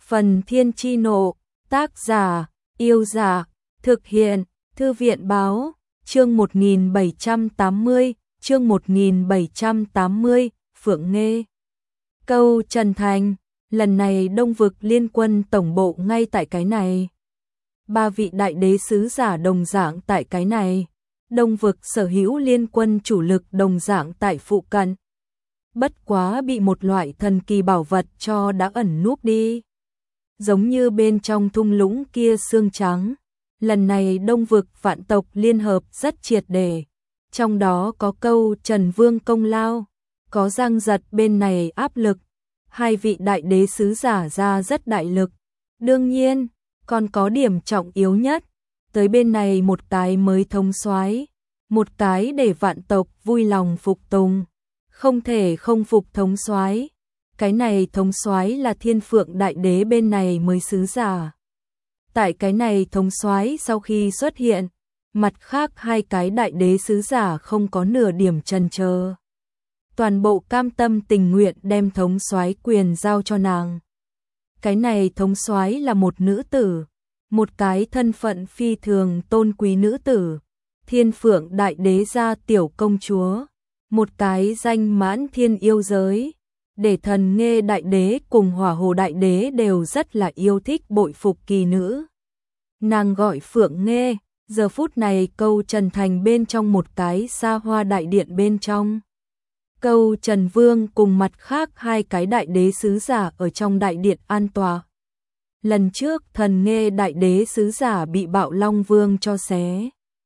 Phần Thiên Chi Nộ, tác giả, Yêu Giả, thực hiện, Thư viện Báo, chương 1780, chương 1780, Phượng Nghê. Câu Trần Thành, lần này Đông Vực liên quân tổng bộ ngay tại cái này. 3 vị đại đế sứ giả đồng dạng tại cái này. Đông Vực sở hữu liên quân chủ lực đồng dạng tại phụ cận. Bất quá bị một loại thần kỳ bảo vật cho đã ẩn núp đi. Giống như bên trong thung lũng kia xương trắng. Lần này Đông Vực vạn tộc liên hợp rất triệt để. Trong đó có câu Trần Vương công lao, có Giang Giật bên này áp lực. 2 vị đại đế sứ giả ra rất đại lực. Đương nhiên, còn có điểm trọng yếu nhất. Tới bên này một cái mới thống soái, một cái để vạn tộc vui lòng phục tùng. Không thể không phục thống soái. Cái này thống soái là Thiên Phượng đại đế bên này mới sứ giả. Tại cái này thống soái sau khi xuất hiện, mặt khác 2 cái đại đế sứ giả không có nửa điểm chần chờ. Toàn bộ cam tâm tình nguyện đem thống soái quyền giao cho nàng. Cái này thống soái là một nữ tử, một cái thân phận phi thường tôn quý nữ tử, Thiên Phượng đại đế gia tiểu công chúa, một cái danh mãn thiên yêu giới, để Thần Nghê đại đế cùng Hỏa Hồ đại đế đều rất là yêu thích bội phục kỳ nữ. Nàng gọi Phượng Nghê, giờ phút này câu Trần Thành bên trong một cái xa hoa đại điện bên trong. Câu Trần Vương cùng mặt khác 2 cái đại đế sứ giả ở trong đại điện an tòa. Lần trước Thần Nghê đại đế sứ giả bị Bạo Long Vương cho xé.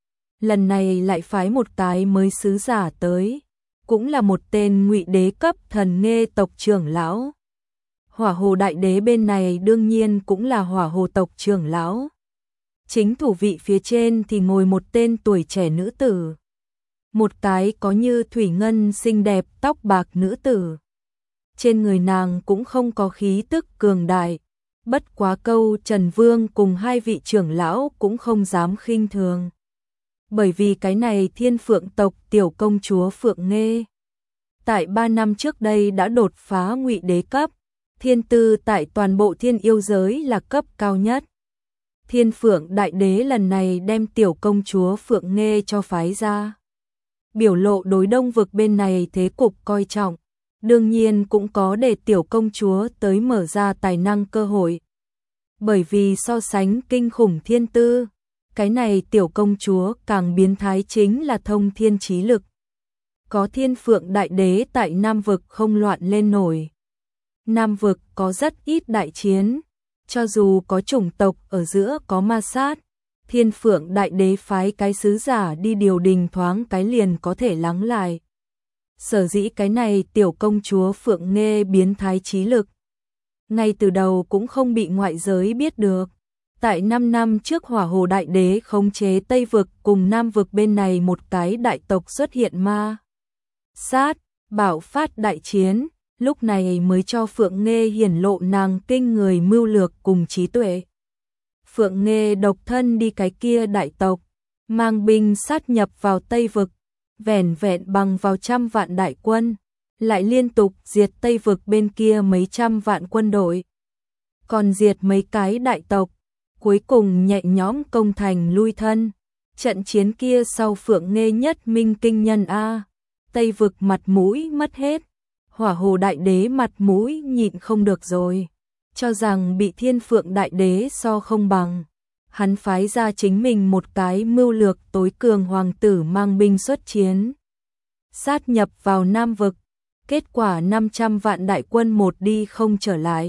Lần này lại phái một cái mới sứ giả tới, cũng là một tên ngụy đế cấp Thần Nghê tộc trưởng lão. Hỏa Hồ đại đế bên này đương nhiên cũng là Hỏa Hồ tộc trưởng lão. Chính thủ vị phía trên thì ngồi một tên tuổi trẻ nữ tử. Một cái có như thủy ngân xinh đẹp tóc bạc nữ tử. Trên người nàng cũng không có khí tức cường đại. Bất quá câu Trần Vương cùng 2 vị trưởng lão cũng không dám khinh thường. Bởi vì cái này Thiên Phượng tộc tiểu công chúa Phượng Nghê. Tại 3 năm trước đây đã đột phá ngụy đế cấp. Thiên tư tại toàn bộ thiên yêu giới là cấp cao nhất. Thiên Phượng đại đế lần này đem tiểu công chúa Phượng Nghê cho phái ra. Biểu lộ đối Đông Vực bên này thế cục coi trọng. Đương nhiên cũng có để tiểu công chúa tới mở ra tài năng cơ hội. Bởi vì so sánh kinh khủng thiên tư, cái này tiểu công chúa càng biến thái chính là thông thiên trí lực. Có Thiên Phượng đại đế tại Nam Vực không loạn lên nổi. Nam Vực có rất ít đại chiến, cho dù có chủng tộc ở giữa có ma sát, Thiên Phượng đại đế phái cái sứ giả đi điều đình thoáng cái liền có thể lắng lại. Sở dĩ cái này tiểu công chúa Phượng Nghê biến thái trí lực, ngay từ đầu cũng không bị ngoại giới biết được. Tại 5 năm trước Hỏa Hồ đại đế khống chế Tây Vực cùng Nam Vực bên này một cái đại tộc xuất hiện ma sát, bạo phát đại chiến, lúc này mới cho Phượng Nghê hiển lộ nàng kinh người mưu lược cùng trí tuệ. Phượng Nghê độc thân đi cái kia đại tộc, mang binh sát nhập vào Tây Vực, vẻn vẹn bằng vào 100 vạn đại quân, lại liên tục diệt Tây Vực bên kia mấy trăm vạn quân đội. Còn diệt mấy cái đại tộc, cuối cùng nhẹ nhõm công thành lui thân. Trận chiến kia sau Phượng Nghê nhất minh kinh nhân a, Tây Vực mặt mũi mất hết. Hỏa Hồ đại đế mặt mũi nhịn không được rồi, cho rằng bị Thiên Phượng đại đế so không bằng. Hắn phái ra chính mình một cái mưu lược tối cường hoàng tử mang binh xuất chiến, sát nhập vào Nam Vực, kết quả 500 vạn đại quân một đi không trở lại.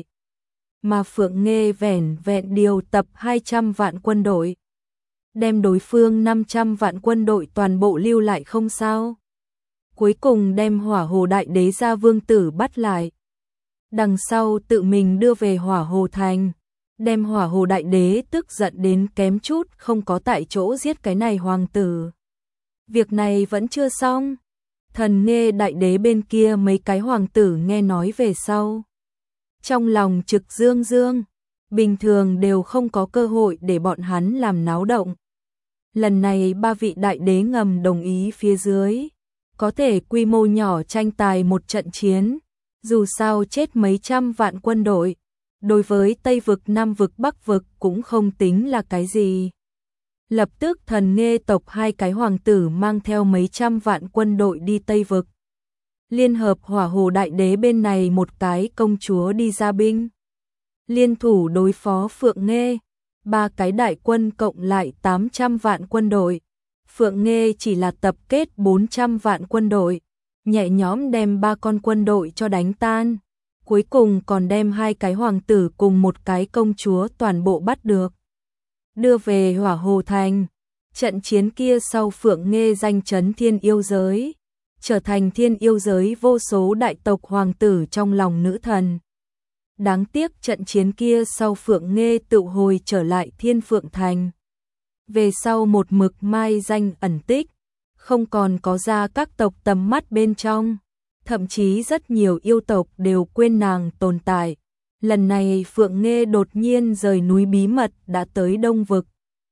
Mà Phượng Nghê vẻn vẹn điều tập 200 vạn quân đội, đem đối phương 500 vạn quân đội toàn bộ lưu lại không sao. Cuối cùng đem Hỏa Hồ đại đế gia vương tử bắt lại. Đằng sau tự mình đưa về Hỏa Hồ thành, đem Hỏa Hồ đại đế tức giận đến kém chút không có tại chỗ giết cái này hoàng tử. Việc này vẫn chưa xong. Thần Nghê đại đế bên kia mấy cái hoàng tử nghe nói về sau, trong lòng trực dương dương, bình thường đều không có cơ hội để bọn hắn làm náo động. Lần này 3 vị đại đế ngầm đồng ý phía dưới, có thể quy mô nhỏ tranh tài một trận chiến, dù sao chết mấy trăm vạn quân đội, đối với Tây vực, Nam vực, Bắc vực cũng không tính là cái gì. Lập tức Thần Nghê tộc hai cái hoàng tử mang theo mấy trăm vạn quân đội đi Tây vực. Liên hợp Hỏa Hồ Đại Đế bên này một cái công chúa đi ra binh. Liên thủ đối phó Phượng Nghê, ba cái đại quân cộng lại 800 vạn quân đội. Phượng Nghê chỉ là tập kết 400 vạn quân đội, nhẹ nhõm đem ba con quân đội cho đánh tan. Cuối cùng còn đem hai cái hoàng tử cùng một cái công chúa toàn bộ bắt được, đưa về Hỏa Hồ Thành. Trận chiến kia sau Phượng Nghê danh chấn thiên yêu giới, trở thành thiên yêu giới vô số đại tộc hoàng tử trong lòng nữ thần. Đáng tiếc trận chiến kia sau Phượng Nghê tự hồi trở lại Thiên Phượng Thành. Về sau một mực mai danh ẩn tích, không còn có ra các tộc tầm mắt bên trong. Thậm chí rất nhiều yêu tộc đều quên nàng tồn tại. Lần này Phượng Nghê đột nhiên rời núi bí mật đã tới Đông Vực.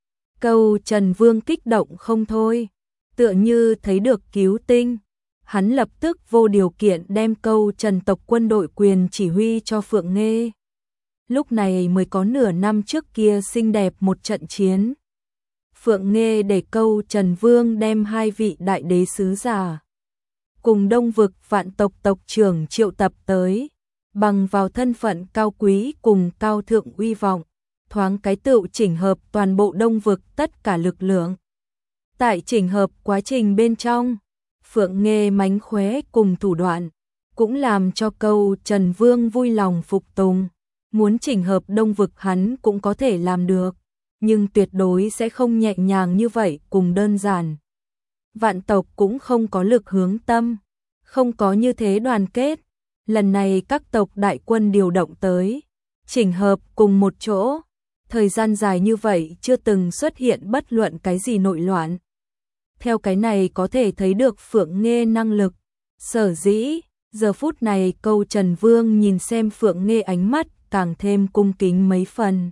Câu Trần Vương kích động không thôi, tựa như thấy được cứu tinh. Hắn lập tức vô điều kiện đem Câu Trần tộc quân đội quyền chỉ huy cho Phượng Nghê. Lúc này mới có nửa năm trước kia xinh đẹp một trận chiến. Phượng Nghê để Câu Trần Vương đem hai vị đại đế sứ giả cùng Đông Vực vạn tộc tộc trưởng triệu tập tới, bằng vào thân phận cao quý cùng cao thượng uy vọng, thoáng cái tựu chỉnh hợp toàn bộ Đông Vực tất cả lực lượng. Tại chỉnh hợp quá trình bên trong, Phượng Nghê mánh khóe cùng thủ đoạn, cũng làm cho Câu Trần Vương vui lòng phục tùng. Muốn chỉnh hợp Đông Vực hắn cũng có thể làm được, nhưng tuyệt đối sẽ không nhẹ nhàng như vậy cùng đơn giản. Vạn tộc cũng không có lực hướng tâm, không có như thế đoàn kết. Lần này các tộc đại quân điều động tới, chỉnh hợp cùng một chỗ. Thời gian dài như vậy chưa từng xuất hiện bất luận cái gì nội loạn. Theo cái này có thể thấy được Phượng Nghê năng lực. Sở dĩ, giờ phút này Câu Trần Vương nhìn xem Phượng Nghê ánh mắt càng thêm cung kính mấy phần.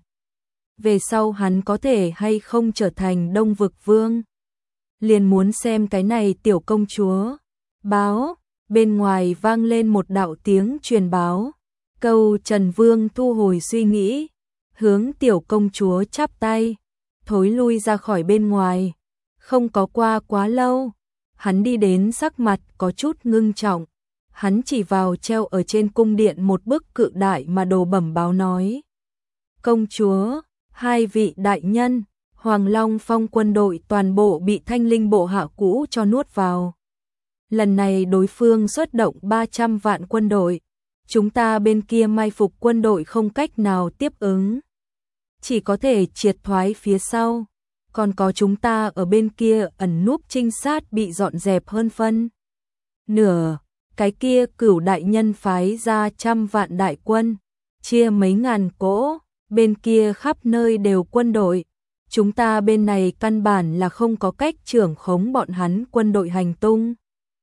Về sau hắn có thể hay không trở thành Đông Vực Vương, liền muốn xem cái này tiểu công chúa. Báo, bên ngoài vang lên một đạo tiếng truyền báo. Câu Trần Vương thu hồi suy nghĩ, hướng tiểu công chúa chắp tay, thối lui ra khỏi bên ngoài. Không có qua quá lâu, hắn đi đến sắc mặt có chút ngưng trọng. Hắn chỉ vào treo ở trên cung điện một bức cự đại mà đồ bẩm báo nói: công chúa, hai vị đại nhân, Hoàng Long Phong quân đội toàn bộ bị Thanh Linh bộ hạ cũ cho nuốt vào. Lần này đối phương xuất động 300 vạn quân đội, chúng ta bên kia mai phục quân đội không cách nào tiếp ứng, chỉ có thể triệt thoái phía sau. Còn có chúng ta ở bên kia ẩn núp trinh sát bị dọn dẹp hơn phân nửa. Cái kia Cửu đại nhân phái ra 100 vạn đại quân, chia mấy ngàn cỗ, bên kia khắp nơi đều quân đội. Chúng ta bên này căn bản là không có cách trưởng khống bọn hắn quân đội hành tung.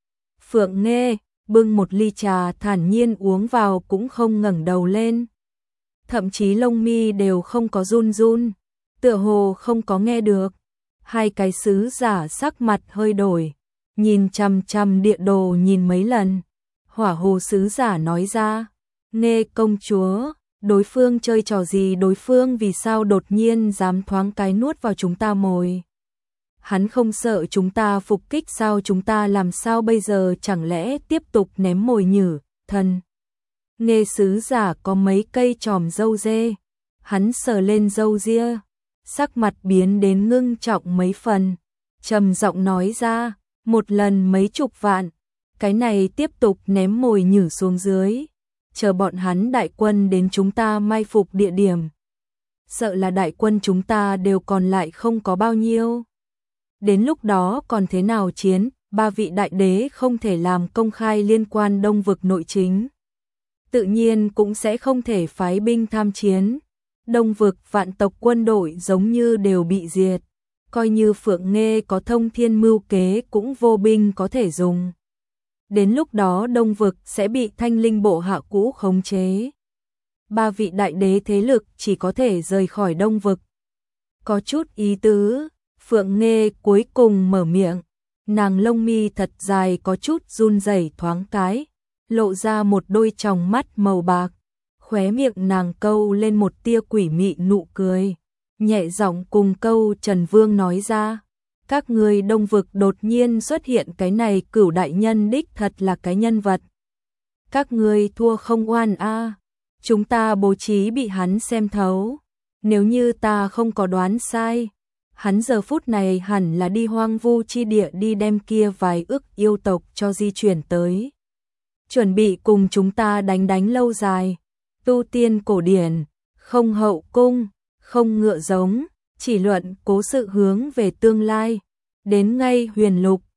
Phượng Nghê bưng một ly trà thản nhiên uống vào cũng không ngẩng đầu lên. Thậm chí lông mi đều không có run run, tựa hồ không có nghe được. Hai cái sứ giả sắc mặt hơi đổi, nhìn chằm chằm địa đồ nhìn mấy lần. Hỏa Hồ sứ giả nói ra: Nghê công chúa, đối phương chơi trò gì, đối phương vì sao đột nhiên dám thoáng cái nuốt vào chúng ta mồi? Hắn không sợ chúng ta phục kích sao? Chúng ta làm sao bây giờ? Chẳng lẽ tiếp tục ném mồi nhử? Thần Nghê sứ giả có mấy cây chòm râu dê, hắn sờ lên râu ria, sắc mặt biến đến ngưng trọng mấy phần, trầm giọng nói ra: một lần mấy chục vạn, cái này tiếp tục ném mồi nhử xuống dưới, chờ bọn hắn đại quân đến chúng ta mai phục địa điểm, sợ là đại quân chúng ta đều còn lại không có bao nhiêu. Đến lúc đó còn thế nào chiến? Ba vị đại đế không thể làm công khai liên quan Đông Vực nội chính, tự nhiên cũng sẽ không thể phái binh tham chiến. Đông Vực vạn tộc quân đội giống như đều bị diệt, coi như Phượng Nghê có thông thiên mưu kế cũng vô binh có thể dùng. Đến lúc đó Đông Vực sẽ bị Thanh Linh bộ hạ cũ khống chế. Ba vị đại đế thế lực chỉ có thể rời khỏi Đông Vực. Có chút ý tứ. Phượng Nghê cuối cùng mở miệng, nàng lông mi thật dài có chút run rẩy thoáng cái, lộ ra một đôi tròng mắt màu bạc, Khóe miệng nàng câu lên một tia quỷ mị nụ cười, nhẹ giọng cùng câu Trần Vương nói ra, các ngươi Đông vực đột nhiên xuất hiện cái này Cửu đại nhân đích thật là cái nhân vật. Các ngươi thua không oan a, chúng ta bố trí bị hắn xem thấu, nếu như ta không có đoán sai, hắn giờ phút này hẳn là đi hoang vu chi địa đi đem kia vài ức yêu tộc cho di chuyển tới. Chuẩn bị cùng chúng ta đánh lâu dài, tu tiên cổ điển, không hậu cung, không ngựa giống, chỉ luận cố sự hướng về tương lai, đến ngay huyền lục,